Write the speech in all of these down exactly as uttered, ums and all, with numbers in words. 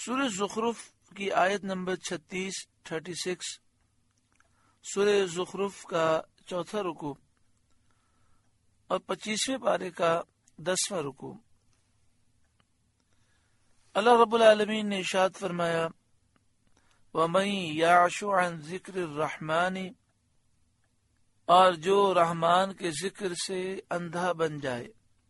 سورہ زخرف کی آیت نمبر چھتیس تھرٹی سکس، سورہ زخرف کا چوتھا رکوع اور پچیسویں پارے کا دسواں رکوع۔ اللہ رب العالمین نے ارشاد فرمایا وَمَن يَعْشُ عَن ذِكْرِ الرَّحْمَنِ، اور جو رحمان کے ذکر سے اندھا بن جائے،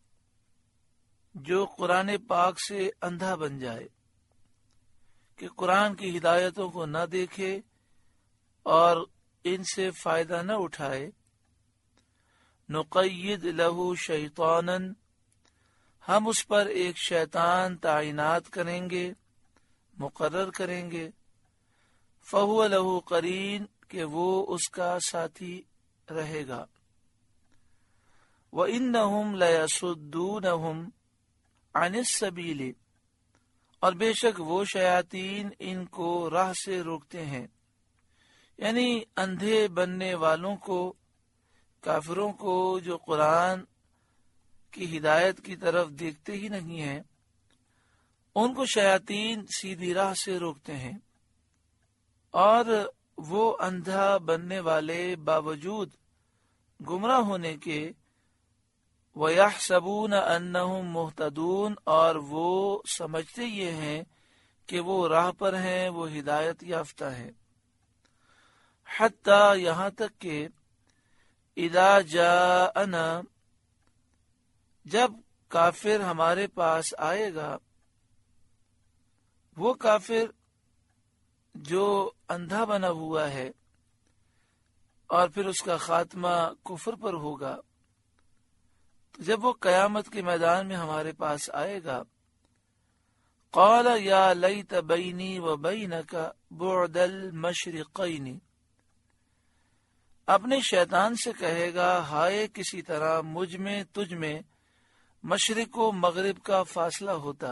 جو قرآن پاک سے اندھا بن جائے کہ قرآن کی ہدایتوں کو نہ دیکھے اور ان سے فائدہ نہ اٹھائے، نقید لہو شیطانا، ہم اس پر ایک شیطان تعینات کریں گے، مقرر کریں گے، فہو لہو قرین، کہ وہ اس کا ساتھی رہے گا، وَإِنَّهُمْ لَيَصُدُّونَهُمْ عَنِ السَّبِيلِ، اور بے شک وہ شیاطین ان کو راہ سے روکتے ہیں، یعنی اندھے بننے والوں کو، کافروں کو جو قرآن کی ہدایت کی طرف دیکھتے ہی نہیں ہیں، ان کو شیاطین سیدھی راہ سے روکتے ہیں، اور وہ اندھا بننے والے باوجود گمراہ ہونے کے وَيَحْسَبُونَ أَنَّهُمْ مُهْتَدُونَ، اور وہ سمجھتے یہ ہیں کہ وہ راہ پر ہیں، وہ ہدایت یافتہ ہیں، حتیٰ یہاں تک کہ اذا جاءنا، جب کافر ہمارے پاس آئے گا، وہ کافر جو اندھا بنا ہوا ہے اور پھر اس کا خاتمہ کفر پر ہوگا، تو جب وہ قیامت کے میدان میں ہمارے پاس آئے گا، قال یا لیت بینی و بینک بعد المشرقین، اپنے شیطان سے کہے گا ہائے کسی طرح مجھ میں تجھ میں مشرق و مغرب کا فاصلہ ہوتا،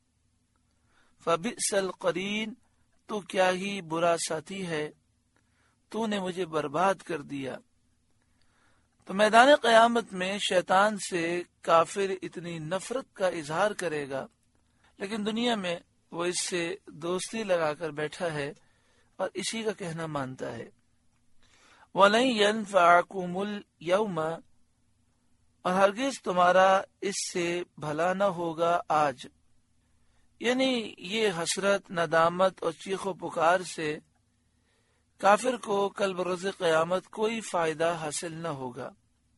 فبئس القرین، تو کیا ہی برا ساتھی ہے، تو نے مجھے برباد کر دیا۔ تو میدان قیامت میں شیطان سے کافر اتنی نفرت کا اظہار کرے گا، لیکن دنیا میں وہ اس سے دوستی لگا کر بیٹھا ہے اور اسی کا کہنا مانتا ہے۔ وَلَن يَنفَعَكُمُ الْيَوْمَ، اور ہرگز تمہارا اس سے بھلا نہ ہوگا آج، یعنی یہ حسرت، ندامت اور چیخ و پکار سے کافر کو کل بروز قیامت کوئی فائدہ حاصل نہ ہوگا۔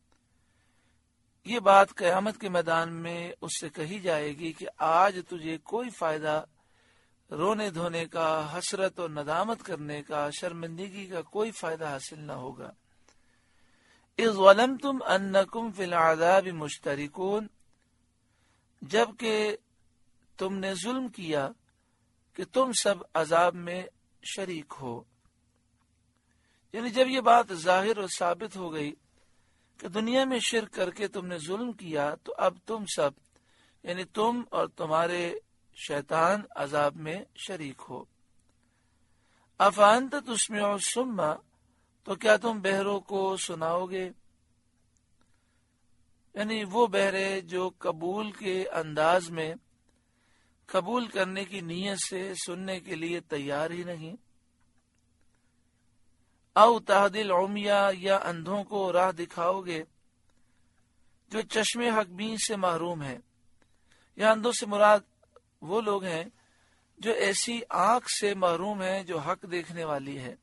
یہ بات قیامت کے میدان میں اس سے کہی جائے گی کہ آج تجھے کوئی فائدہ رونے دھونے کا، حسرت اور ندامت کرنے کا، شرمندگی کا کوئی فائدہ حاصل نہ ہوگا۔ اذ ظلمتم انکم فی العذاب مشترکون، جبکہ تم نے ظلم کیا کہ تم سب عذاب میں شریک ہو، یعنی جب یہ بات ظاہر اور ثابت ہو گئی کہ دنیا میں شرک کر کے تم نے ظلم کیا، تو اب تم سب یعنی تم اور تمہارے شیطان عذاب میں شریک ہو۔ افانت تسمع الصم، تو کیا تم بہروں کو سناؤ گے، یعنی وہ بہرے جو قبول کے انداز میں، قبول کرنے کی نیت سے سننے کے لیے تیار ہی نہیں، او تہدی العمیہ، یا اندھوں کو راہ دکھاؤ گے جو چشم حق بین سے محروم ہیں، یا اندھوں سے مراد وہ لوگ ہیں جو ایسی آنکھ سے محروم ہیں جو حق دیکھنے والی ہے۔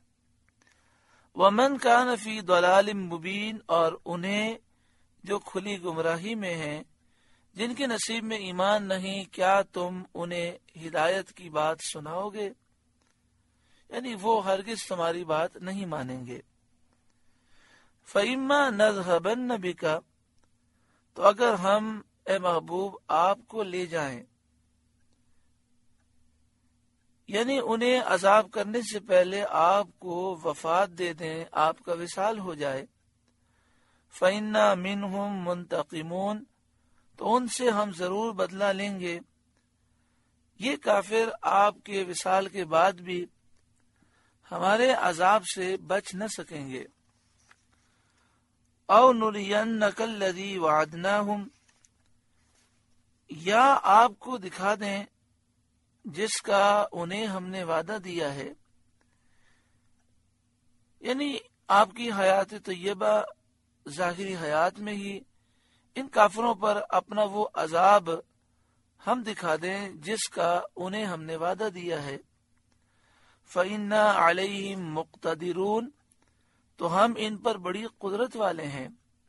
ومن کان فی ضلال مبین، اور انہیں جو کھلی گمراہی میں ہیں، جن کے نصیب میں ایمان نہیں، کیا تم انہیں ہدایت کی بات سناؤ گے، یعنی وہ ہرگز تمہاری بات نہیں مانیں گے۔ فَإِمَّا نَذْهَبَنَّ بِكَ، تو اگر ہم اے محبوب آپ کو لے جائیں، یعنی انہیں عذاب کرنے سے پہلے آپ کو وفات دے دیں، آپ کا وصال ہو جائے، فَإِنَّا مِنْهُمْ مُنْتَقِمُونَ، تو ان سے ہم ضرور بدلہ لیں گے۔ یہ کافر آپ کے وصال کے بعد بھی ہمارے عذاب سے بچ نہ سکیں گے۔ او نُرِيَنَّكَ الَّذِي وَعَدْنَاهُمْ، یا آپ کو دکھا دیں جس کا انہیں ہم نے وعدہ دیا ہے، یعنی آپ کی حیات طیبہ ظاہری حیات میں ہی ان کافروں پر اپنا وہ عذاب ہم دکھا دیں جس کا انہیں ہم نے وعدہ دیا ہے، فَإِنَّا عَلَيْهِمْ مُقْتَدِرُونَ، تو ہم ان پر بڑی قدرت والے ہیں۔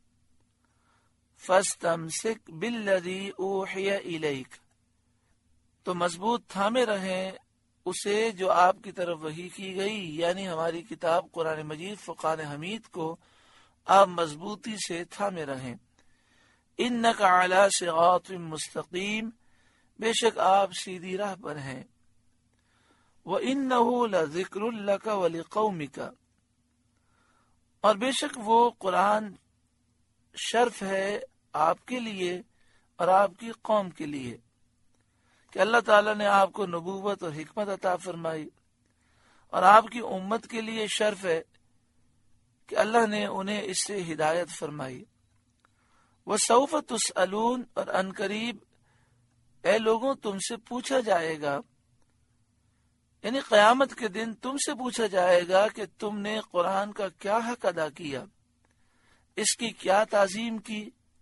فَاسْتَمْسِكْ بِالَّذِي أُوحِيَ إِلَيْكَ، تو مضبوط تھامے رہیں اسے جو آپ کی طرف وحی کی گئی، یعنی ہماری کتاب قرآن مجید فرقان حمید کو آپ مضبوطی سے تھامے رہیں۔ اِنَّكَ عَلَى صِرَاطٍ مُسْتَقِيمٍ، بے شک آپ سیدھی راہ پر ہیں۔ وَإِنَّهُ لَذِكْرٌ لَكَ وَلِقَوْمِكَ، اور بے شک وہ قرآن شرف ہے آپ کے لیے اور آپ کی قوم کے لیے، کہ اللہ تعالیٰ نے آپ کو نبوت اور حکمت عطا فرمائی، اور آپ کی امت کے لیے شرف ہے کہ اللہ نے انہیں اس سے ہدایت فرمائی۔ وَسَوْفَ تُسْأَلُونَ، اور ان قریب اے لوگوں تم سے پوچھا جائے گا، یعنی قیامت کے دن تم سے پوچھا جائے گا کہ تم نے قرآن کا کیا حق ادا کیا، اس کی کیا تعظیم کی،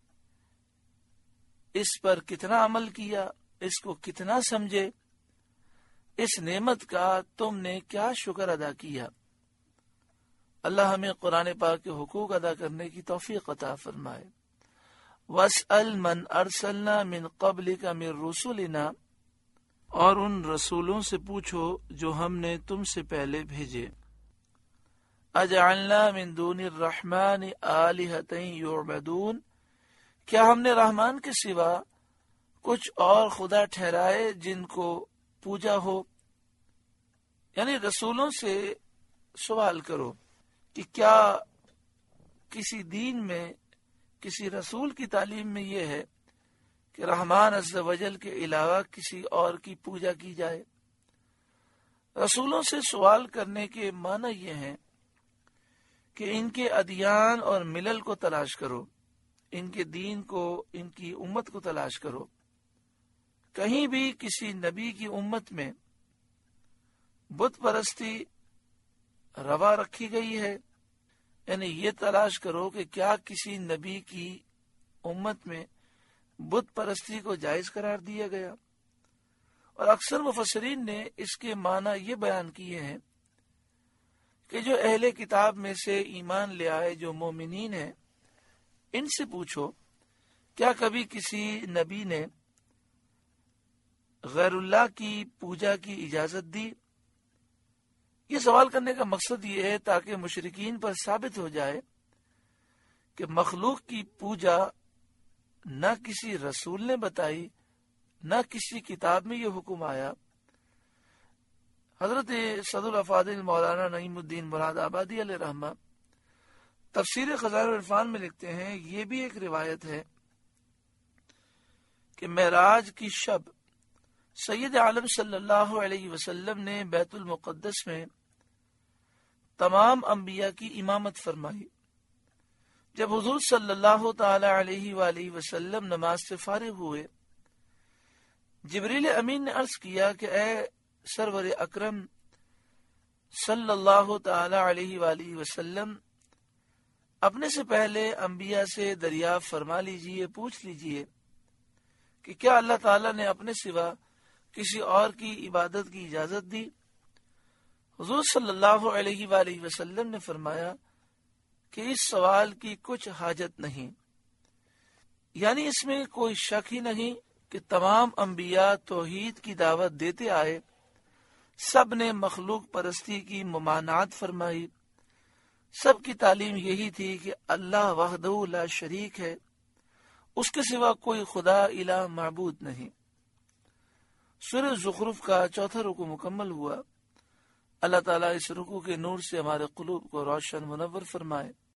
اس پر کتنا عمل کیا، اس کو کتنا سمجھے، اس نعمت کا تم نے کیا شکر ادا کیا۔ اللہ ہمیں قرآن پاک کے حقوق ادا کرنے کی توفیق عطا فرمائے۔ وَاسْأَلْ مَنْ أَرْسَلْنَا مِنْ قَبْلِكَ مِنْ رُسُلِنَا، اور ان رسولوں سے پوچھو جو ہم نے تم سے پہلے بھیجے۔ اجعلنا من دون الرحمن آلہۃ یعبدون، کیا ہم نے رحمان کے سوا کچھ اور خدا ٹھہرائے جن کو پوجا ہو؟ یعنی رسولوں سے سوال کرو کہ کیا کسی دین میں، کسی رسول کی تعلیم میں یہ ہے کہ رحمان عز و جل کے علاوہ کسی اور کی پوجا کی جائے؟ رسولوں سے سوال کرنے کے معنی یہ ہیں کہ ان کے ادیان اور ملل کو تلاش کرو، ان کے دین کو، ان کی امت کو تلاش کرو۔ کہیں بھی کسی نبی کی امت میں بت پرستی روا رکھی گئی ہے؟ یعنی یہ تلاش کرو کہ کیا کسی نبی کی امت میں بت پرستی کو جائز قرار دیا گیا؟ اور اکثر مفسرین نے اس کے معنی یہ بیان کیے ہیں کہ جو اہل کتاب میں سے ایمان لے آئے، جو مومنین ہیں، ان سے پوچھو کیا کبھی کسی نبی نے غیر اللہ کی پوجا کی اجازت دی؟ یہ سوال کرنے کا مقصد یہ ہے تاکہ مشرکین پر ثابت ہو جائے کہ مخلوق کی پوجا نہ کسی رسول نے بتائی، نہ کسی کتاب میں یہ حکم آیا۔ حضرت صدر الافاضل مولانا نعیم الدین مراد آبادی علیہ رحمہ تفسیر خزائن العرفان میں لکھتے ہیں، یہ بھی ایک روایت ہے کہ معراج کی شب سید عالم صلی اللہ علیہ وسلم نے بیت المقدس میں تمام انبیاء کی امامت فرمائی۔ جب حضور صلی اللہ تعالی علیہ وآلہ وسلم نماز سے فارغ ہوئے، جبریل امین نے عرض کیا کہ اے سرور اکرم صلی اللہ تعالی علیہ وآلہ وسلم، اپنے سے پہلے انبیاء سے دریافت فرما لیجئے، پوچھ لیجئے کہ کیا اللہ تعالیٰ نے اپنے سوا کسی اور کی عبادت کی اجازت دی؟ حضور صلی اللہ علیہ وآلہ وسلم نے فرمایا کہ اس سوال کی کچھ حاجت نہیں، یعنی اس میں کوئی شک ہی نہیں کہ تمام انبیاء توحید کی دعوت دیتے آئے، سب نے مخلوق پرستی کی ممانعت فرمائی، سب کی تعلیم یہی تھی کہ اللہ وحدہ لا شریک ہے، اس کے سوا کوئی خدا الہ معبود نہیں۔ سورہ زخرف کا چوتھا رکوع مکمل ہوا۔ اللہ تعالیٰ اس رکوع کے نور سے ہمارے قلوب کو روشن منور فرمائے۔